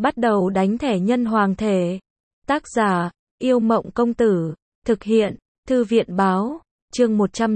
Bắt đầu đánh thẻ nhân hoàng thể. Tác giả, Yêu Mộng Công Tử. Thực hiện, Thư viện Báo. Chương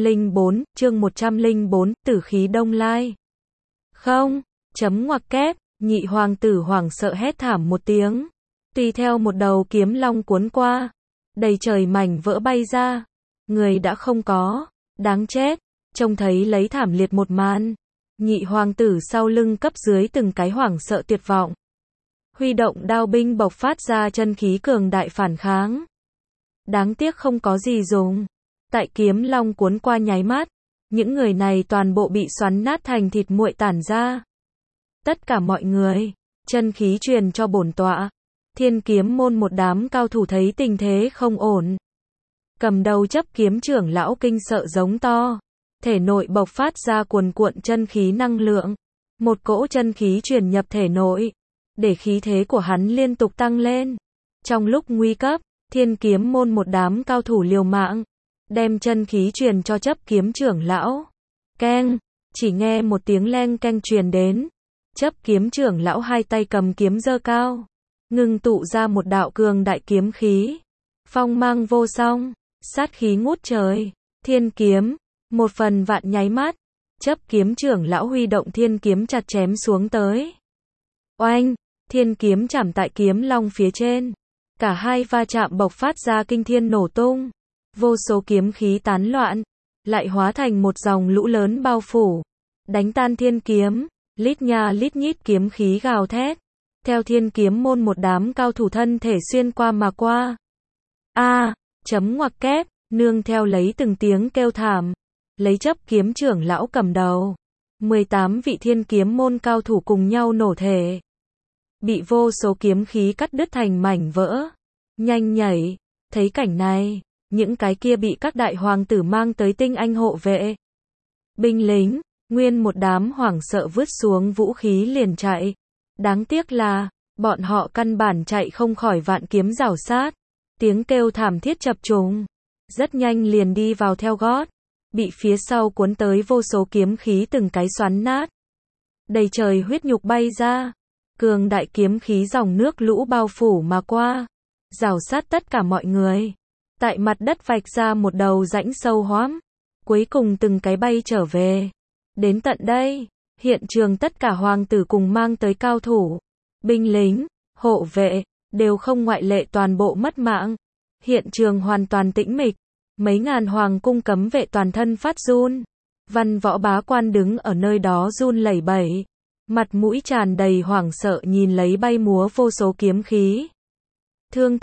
104, Tử khí Đông Lai. Không, chấm ngoặc kép, nhị hoàng tử hoảng sợ hét thảm một tiếng. Tùy theo một đầu kiếm long cuốn qua, đầy trời mảnh vỡ bay ra. Người đã không có, đáng chết, trông thấy lấy thảm liệt một màn. Nhị hoàng tử sau lưng cấp dưới từng cái hoảng sợ tuyệt vọng. Huy động đao binh bộc phát ra chân khí cường đại phản kháng. Đáng tiếc không có gì dùng. Tại kiếm long cuốn qua nháy mắt, những người này toàn bộ bị xoắn nát thành thịt nguội tản ra. Tất cả mọi người, chân khí truyền cho bổn tọa. Thiên kiếm môn một đám cao thủ thấy tình thế không ổn. Cầm đầu chấp kiếm trưởng lão kinh sợ giống to. Thể nội bộc phát ra cuồn cuộn chân khí năng lượng. Một cỗ chân khí truyền nhập thể nội, để khí thế của hắn liên tục tăng lên. Trong lúc nguy cấp, thiên kiếm môn một đám cao thủ liều mạng, đem chân khí truyền cho chấp kiếm trưởng lão. Keng, chỉ nghe một tiếng leng keng truyền đến. Chấp kiếm trưởng lão hai tay cầm kiếm giơ cao, ngưng tụ ra một đạo cường đại kiếm khí. Phong mang vô song, sát khí ngút trời, thiên kiếm, một phần vạn nháy mắt. Chấp kiếm trưởng lão huy động thiên kiếm chặt chém xuống tới. Oanh, thiên kiếm chạm tại kiếm long phía trên. Cả hai va chạm bộc phát ra kinh thiên nổ tung. Vô số kiếm khí tán loạn, lại hóa thành một dòng lũ lớn bao phủ, đánh tan thiên kiếm. Lít nha lít nhít kiếm khí gào thét, theo thiên kiếm môn một đám cao thủ thân thể xuyên qua mà qua. Chấm ngoặc kép, nương theo lấy từng tiếng kêu thảm, lấy chấp kiếm trưởng lão cầm đầu. 18 vị thiên kiếm môn cao thủ cùng nhau nổ thể. Bị vô số kiếm khí cắt đứt thành mảnh vỡ. Nhanh nhảy, thấy cảnh này, những cái kia bị các đại hoàng tử mang tới tinh anh hộ vệ. Binh lính, nguyên một đám hoảng sợ vứt xuống vũ khí liền chạy. Đáng tiếc là, bọn họ căn bản chạy không khỏi vạn kiếm rảo sát. Tiếng kêu thảm thiết chập trùng, rất nhanh liền đi vào theo gót. Bị phía sau cuốn tới vô số kiếm khí từng cái xoắn nát. Đầy trời huyết nhục bay ra. Cường đại kiếm khí dòng nước lũ bao phủ mà qua, rào sát tất cả mọi người. Tại mặt đất vạch ra một đầu rãnh sâu hoắm. Cuối cùng từng cái bay trở về. Đến tận đây, hiện trường tất cả hoàng tử cùng mang tới cao thủ, binh lính, hộ vệ, đều không ngoại lệ toàn bộ mất mạng. Hiện trường hoàn toàn tĩnh mịch. Mấy ngàn hoàng cung cấm vệ toàn thân phát run. Văn võ bá quan đứng ở nơi đó run lẩy bẩy. Mặt mũi tràn đầy hoảng sợ nhìn lấy bay múa vô số kiếm khí. Thương.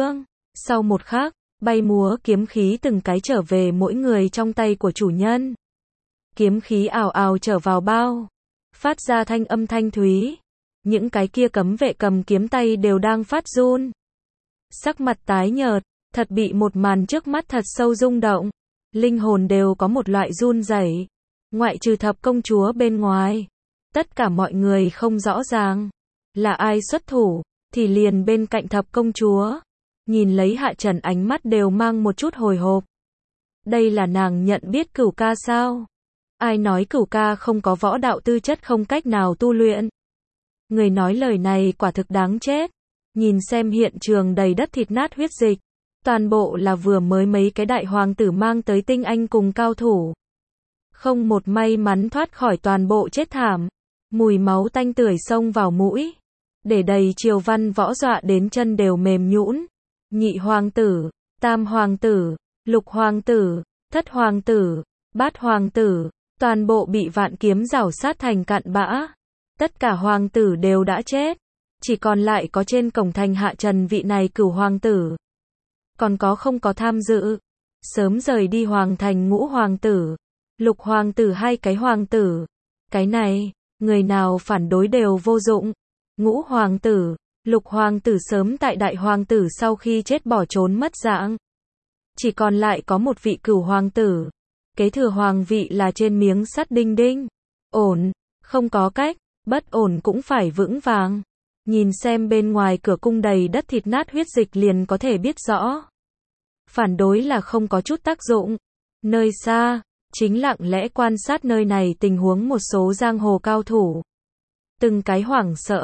Sau một khắc, bay múa kiếm khí từng cái trở về mỗi người trong tay của chủ nhân. Kiếm khí ào ào trở vào bao, phát ra thanh âm thanh thúy. Những cái kia cấm vệ cầm kiếm tay đều đang phát run. Sắc mặt tái nhợt, thật bị một màn trước mắt thật sâu rung động. Linh hồn đều có một loại run rẩy. Ngoại trừ thập công chúa bên ngoài, tất cả mọi người không rõ ràng là ai xuất thủ, thì liền bên cạnh thập công chúa, nhìn lấy Hạ Trần ánh mắt đều mang một chút hồi hộp. Đây là nàng nhận biết Cửu ca sao? Ai nói Cửu ca không có võ đạo tư chất không cách nào tu luyện? Người nói lời này quả thực đáng chết. Nhìn xem hiện trường đầy đất thịt nát huyết dịch, toàn bộ là vừa mới mấy cái đại hoàng tử mang tới tinh anh cùng cao thủ. Không một may mắn thoát khỏi toàn bộ chết thảm. Mùi máu tanh tưởi xông vào mũi, để đầy triều văn võ dọa đến chân đều mềm nhũn. Nhị hoàng tử, tam hoàng tử, lục hoàng tử, thất hoàng tử, bát hoàng tử, toàn bộ bị vạn kiếm rảo sát thành cặn bã. Tất cả hoàng tử đều đã chết, chỉ còn lại có trên cổng thành Hạ Trần vị này cửu hoàng tử. Còn có không có tham dự, sớm rời đi hoàng thành ngũ hoàng tử, lục hoàng tử hai cái hoàng tử. Cái này, người nào phản đối đều vô dụng. Ngũ hoàng tử, lục hoàng tử sớm tại đại hoàng tử sau khi chết bỏ trốn mất dạng. Chỉ còn lại có một vị cửu hoàng tử. Kế thừa hoàng vị là trên miếng sắt đinh đinh. Ổn, không có cách, bất ổn cũng phải vững vàng. Nhìn xem bên ngoài cửa cung đầy đất thịt nát huyết dịch liền có thể biết rõ. Phản đối là không có chút tác dụng. Nơi xa, chính lặng lẽ quan sát nơi này tình huống một số giang hồ cao thủ. Từng cái hoảng sợ,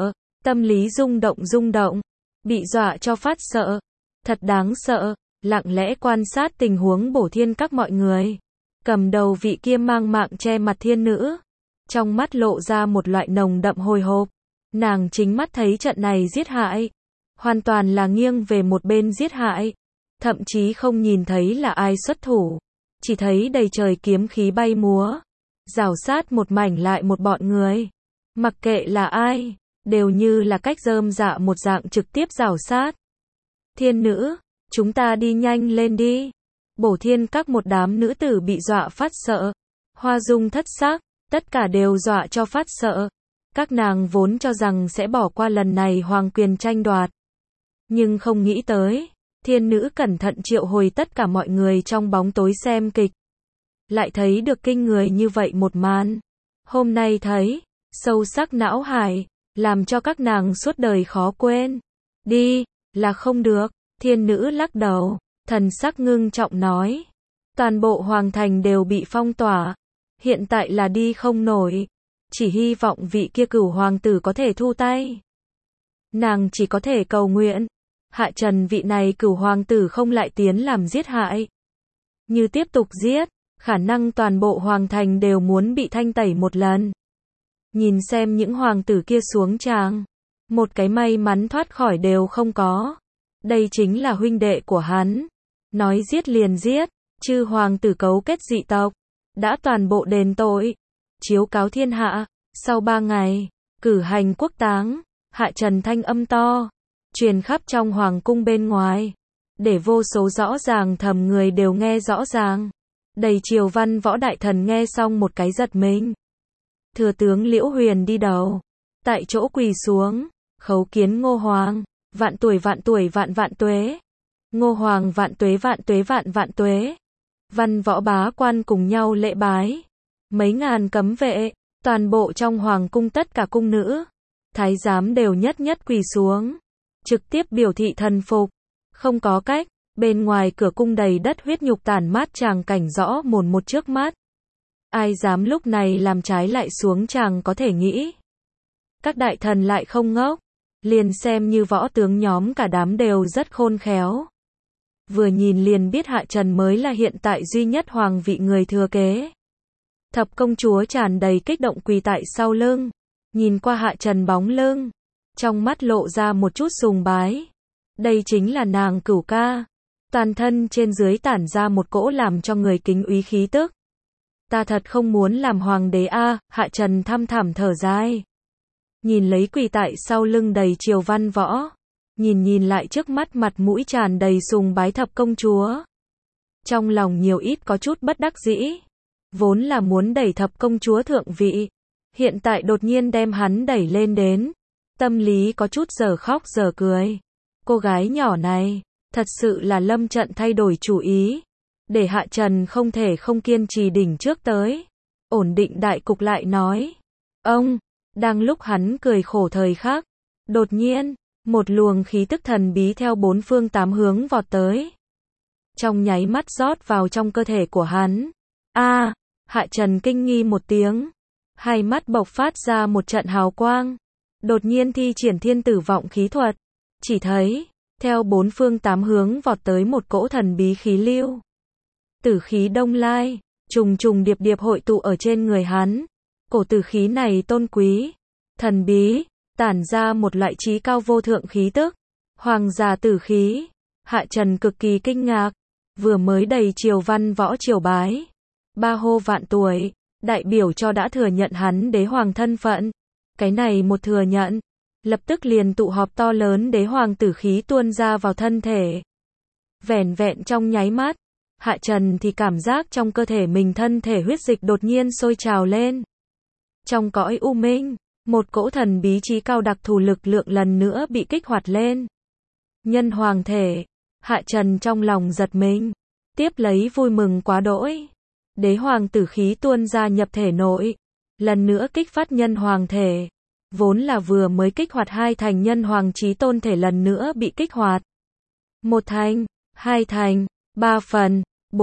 Tâm lý rung động, bị dọa cho phát sợ. Thật đáng sợ, lặng lẽ quan sát tình huống bổ thiên các mọi người. Cầm đầu vị kia mang mạng che mặt thiên nữ. Trong mắt lộ ra một loại nồng đậm hồi hộp. Nàng chính mắt thấy trận này giết hại. Hoàn toàn là nghiêng về một bên giết hại. Thậm chí không nhìn thấy là ai xuất thủ. Chỉ thấy đầy trời kiếm khí bay múa. Rào sát một mảnh lại một bọn người. Mặc kệ là ai, đều như là cách rơm rạ một dạng trực tiếp rào sát. Thiên nữ, chúng ta đi nhanh lên đi. Bổ thiên các một đám nữ tử bị dọa phát sợ. Hoa dung thất sắc, tất cả đều dọa cho phát sợ. Các nàng vốn cho rằng sẽ bỏ qua lần này hoàng quyền tranh đoạt. Nhưng không nghĩ tới, thiên nữ cẩn thận triệu hồi tất cả mọi người trong bóng tối xem kịch. Lại thấy được kinh người như vậy một màn. Hôm nay thấy, sâu sắc não hải, làm cho các nàng suốt đời khó quên. Đi, là không được, thiên nữ lắc đầu, thần sắc ngưng trọng nói. Toàn bộ hoàng thành đều bị phong tỏa. Hiện tại là đi không nổi. Chỉ hy vọng vị kia cửu hoàng tử có thể thu tay. Nàng chỉ có thể cầu nguyện. Hạ trần vị này cửu hoàng tử không lại tiến làm giết hại. Như tiếp tục giết, khả năng toàn bộ hoàng thành đều muốn bị thanh tẩy một lần. Nhìn xem những hoàng tử kia xuống tràng. Một cái may mắn thoát khỏi đều không có. Đây chính là huynh đệ của hắn. Nói giết liền giết, chư hoàng tử cấu kết dị tộc. Đã toàn bộ đền tội. Chiếu cáo thiên hạ. Sau 3 ngày, cử hành quốc táng. Hạ trần thanh âm to. Truyền khắp trong hoàng cung bên ngoài. Để vô số rõ ràng thầm người đều nghe rõ ràng. Đầy triều văn võ đại thần nghe xong một cái giật mình. Thừa tướng Liễu Huyền đi đầu. Tại chỗ quỳ xuống. Khấu kiến Ngô Hoàng. Vạn tuổi vạn tuế. Ngô Hoàng vạn tuế vạn tuế. Văn võ bá quan cùng nhau lễ bái. Mấy ngàn cấm vệ. Toàn bộ trong hoàng cung tất cả cung nữ. Thái giám đều nhất nhất quỳ xuống. Trực tiếp biểu thị thần phục. Không có cách. Bên ngoài cửa cung đầy đất huyết nhục tàn mát tràng cảnh rõ mồn một trước mắt. Ai dám lúc này làm trái lại xuống tràng có thể nghĩ. Các đại thần lại không ngốc. Liền xem như võ tướng nhóm cả đám đều rất khôn khéo. Vừa nhìn liền biết Hạ Trần mới là hiện tại duy nhất hoàng vị người thừa kế. Thập công chúa tràn đầy kích động quỳ tại sau lưng. Nhìn qua Hạ Trần bóng lưng. Trong mắt lộ ra một chút sùng bái. Đây chính là nàng cửu ca. Toàn thân trên dưới tản ra một cỗ làm cho người kính úy khí tức. Ta thật không muốn làm hoàng đế a. Hạ Trần thăm thẳm thở dài. Nhìn lấy quỳ tại sau lưng đầy triều văn võ. Nhìn lại trước mắt mặt mũi tràn đầy sùng bái thập công chúa. Trong lòng nhiều ít có chút bất đắc dĩ. Vốn là muốn đẩy thập công chúa thượng vị. Hiện tại đột nhiên đem hắn đẩy lên đến. Tâm lý có chút giờ khóc giờ cười. Cô gái nhỏ này, thật sự là lâm trận thay đổi chủ ý. Để Hạ Trần không thể không kiên trì đỉnh trước tới. Ổn định đại cục lại nói. Ông, đang lúc hắn cười khổ thời khắc. Đột nhiên, một luồng khí tức thần bí theo 4 phương 8 hướng vọt tới. Trong nháy mắt rót vào trong cơ thể của hắn. Hạ Trần kinh nghi một tiếng. Hai mắt bộc phát ra một trận hào quang. Đột nhiên thi triển thiên tử vọng khí thuật. Chỉ thấy, theo 4 phương 8 hướng vọt tới một cỗ thần bí khí lưu. Tử khí đông lai, trùng trùng điệp điệp hội tụ ở trên người hắn. Cổ tử khí này tôn quý, thần bí, tản ra một loại trí cao vô thượng khí tức. Hoàng gia tử khí. Hạ Trần cực kỳ kinh ngạc. Vừa mới đầy triều văn võ triều bái. Ba hô vạn tuổi, đại biểu cho đã thừa nhận hắn đế hoàng thân phận. Cái này một thừa nhận, lập tức liền tụ họp to lớn đế hoàng tử khí tuôn ra vào thân thể. Vẻn vẹn trong nháy mắt, Hạ Trần thì cảm giác trong cơ thể mình thân thể huyết dịch đột nhiên sôi trào lên. Trong cõi u minh, một cỗ thần bí trí cao đặc thù lực lượng lần nữa bị kích hoạt lên. Nhân hoàng thể, Hạ Trần trong lòng giật mình, tiếp lấy vui mừng quá đỗi. Đế hoàng tử khí tuôn ra nhập thể nội, lần nữa kích phát nhân hoàng thể. Vốn là vừa mới kích hoạt 2 thành nhân hoàng chí tôn thể lần nữa bị kích hoạt. 1 thành, 2 thành, 3 phần,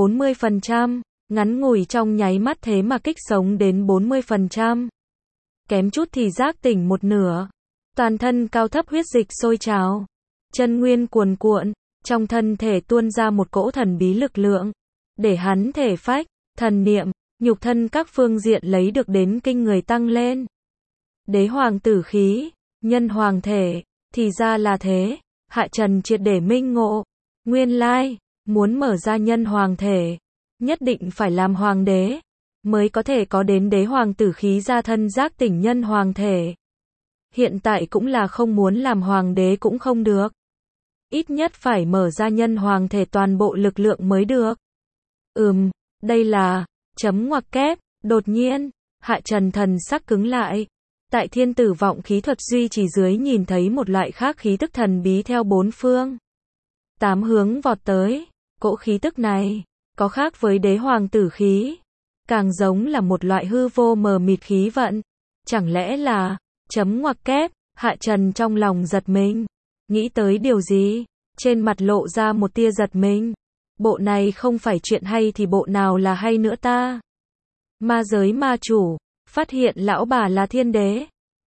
40%, ngắn ngủi trong nháy mắt thế mà kích sống đến 40%. Kém chút thì giác tỉnh một nửa. Toàn thân cao thấp huyết dịch sôi trào, chân nguyên cuồn cuộn, trong thân thể tuôn ra một cỗ thần bí lực lượng, để hắn thể phách, thần niệm, nhục thân các phương diện lấy được đến kinh người tăng lên. Đế hoàng tử khí, nhân hoàng thể, thì ra là thế, Hạ Trần triệt để minh ngộ, nguyên lai, muốn mở ra nhân hoàng thể, nhất định phải làm hoàng đế, mới có thể có đến đế hoàng tử khí ra thân giác tỉnh nhân hoàng thể. Hiện tại cũng là không muốn làm hoàng đế cũng không được. Ít nhất phải mở ra nhân hoàng thể toàn bộ lực lượng mới được. Đây là, chấm ngoặc kép, đột nhiên, Hạ Trần thần sắc cứng lại. Tại thiên tử vọng khí thuật duy trì dưới nhìn thấy một loại khác khí tức thần bí theo bốn phương. Tám hướng vọt tới, cỗ khí tức này, có khác với đế hoàng tử khí. Càng giống là một loại hư vô mờ mịt khí vận. Chẳng lẽ là, chấm ngoặc kép, Hạ Trần trong lòng giật mình. Nghĩ tới điều gì? Trên mặt lộ ra một tia giật mình. Bộ này không phải chuyện hay thì bộ nào là hay nữa ta? Ma giới ma chủ, phát hiện lão bà là thiên đế.